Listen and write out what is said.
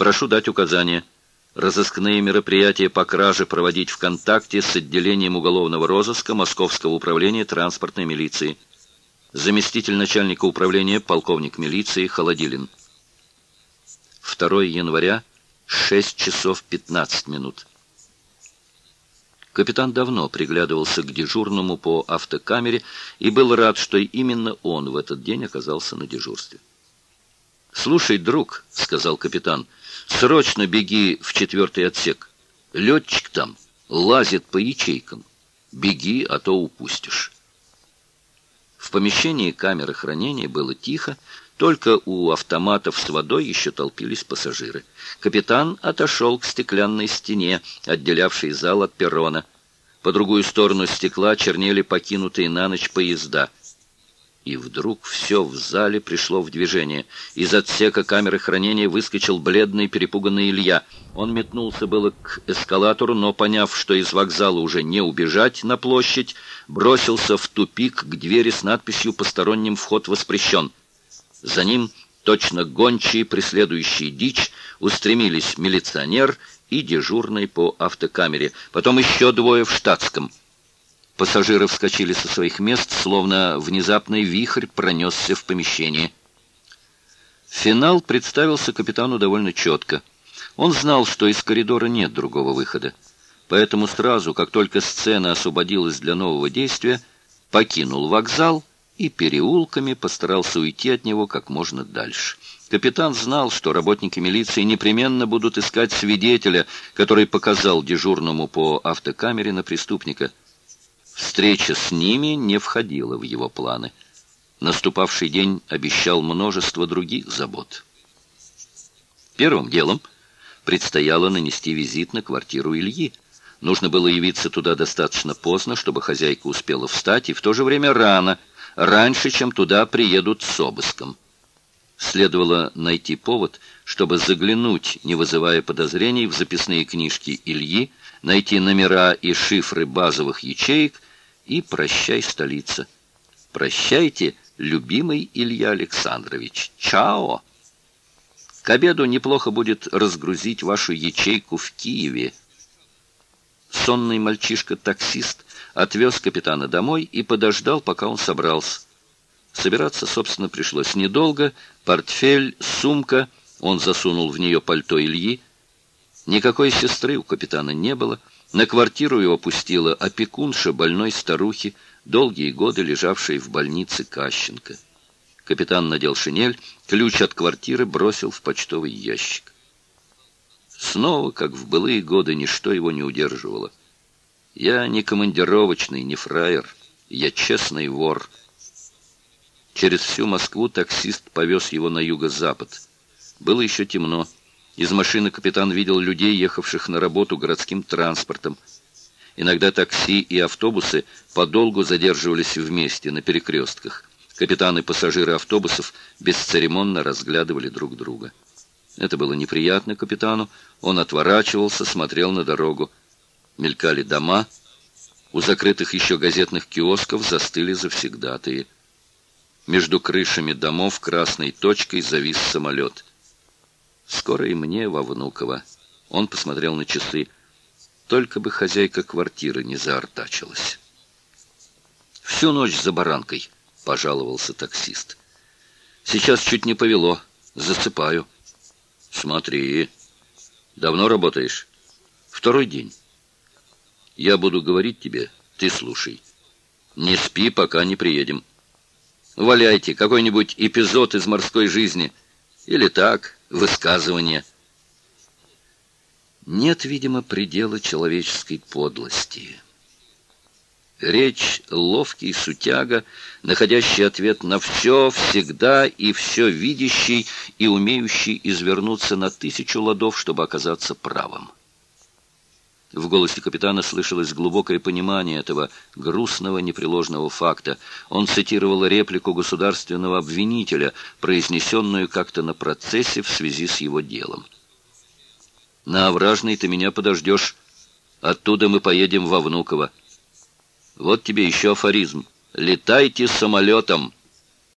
Прошу дать указания. Разыскные мероприятия по краже проводить в контакте с отделением уголовного розыска Московского управления транспортной милиции. Заместитель начальника управления, полковник милиции Холодилин. 2 января, 6 часов 15 минут. Капитан давно приглядывался к дежурному по автокамере и был рад, что именно он в этот день оказался на дежурстве. «Слушай, друг», — сказал капитан, — «срочно беги в 4-й отсек. Летчик там лазит по ячейкам. Беги, а то упустишь». В помещении камеры хранения было тихо, только у автоматов с водой еще толпились пассажиры. Капитан отошел к стеклянной стене, отделявшей зал от перрона. По другую сторону стекла чернели покинутые на ночь поезда. И вдруг все в зале пришло в движение. Из отсека камеры хранения выскочил бледный, перепуганный Илья. Он метнулся было к эскалатору, но, поняв, что из вокзала уже не убежать на площадь, бросился в тупик к двери с надписью «Посторонним вход воспрещен». За ним, точно гончие, преследующие дичь, устремились милиционер и дежурный по автокамере, потом еще двое в штатском. Пассажиры вскочили со своих мест, словно внезапный вихрь пронесся в помещении. Финал представился капитану довольно четко. Он знал, что из коридора нет другого выхода. Поэтому сразу, как только сцена освободилась для нового действия, покинул вокзал и переулками постарался уйти от него как можно дальше. Капитан знал, что работники милиции непременно будут искать свидетеля, который показал дежурному по автокамере на преступника. Встреча с ними не входила в его планы. Наступавший день обещал множество других забот. Первым делом предстояло нанести визит на квартиру Ильи. Нужно было явиться туда достаточно поздно, чтобы хозяйка успела встать, и в то же время рано, раньше, чем туда приедут с обыском. Следовало найти повод, чтобы заглянуть, не вызывая подозрений, в записные книжки Ильи, найти номера и шифры базовых ячеек и «Прощай, столица». «Прощайте, любимый Илья Александрович. Чао! К обеду неплохо будет разгрузить вашу ячейку в Киеве». Сонный мальчишка-таксист отвез капитана домой и подождал, пока он собрался. Собираться, собственно, пришлось недолго. Портфель, сумка, он засунул в нее пальто Ильи. Никакой сестры у капитана не было. На квартиру его пустила опекунша больной старухи, долгие годы лежавшей в больнице Кащенко. Капитан надел шинель, ключ от квартиры бросил в почтовый ящик. Снова, как в былые годы, ничто его не удерживало. «Я не командировочный, не фраер, я честный вор». Через всю Москву таксист повез его на юго-запад. Было еще темно. Из машины капитан видел людей, ехавших на работу городским транспортом. Иногда такси и автобусы подолгу задерживались вместе на перекрестках. Капитан и пассажиры автобусов бесцеремонно разглядывали друг друга. Это было неприятно капитану. Он отворачивался, смотрел на дорогу. Мелькали дома. У закрытых еще газетных киосков застыли завсегдатые. Между крышами домов красной точкой завис самолет. «Скоро и мне во Внуково». Он посмотрел на часы. Только бы хозяйка квартиры не заортачилась. «Всю ночь за баранкой», — пожаловался таксист. «Сейчас чуть не повело. Засыпаю». «Смотри. Давно работаешь?» «Второй день». «Я буду говорить тебе, ты слушай. Не спи, пока не приедем. Валяйте какой-нибудь эпизод из морской жизни. Или так, высказывание». Нет, видимо, предела человеческой подлости. Речь ловкий сутяга, находящий ответ на все, всегда и все видящий и умеющий извернуться на 1000 ладов, чтобы оказаться правым. В голосе капитана слышалось глубокое понимание этого грустного непреложного факта. Он цитировал реплику государственного обвинителя, произнесенную как-то на процессе в связи с его делом. «На Овражной ты меня подождешь. Оттуда мы поедем во Внуково. Вот тебе еще афоризм. Летайте самолетом».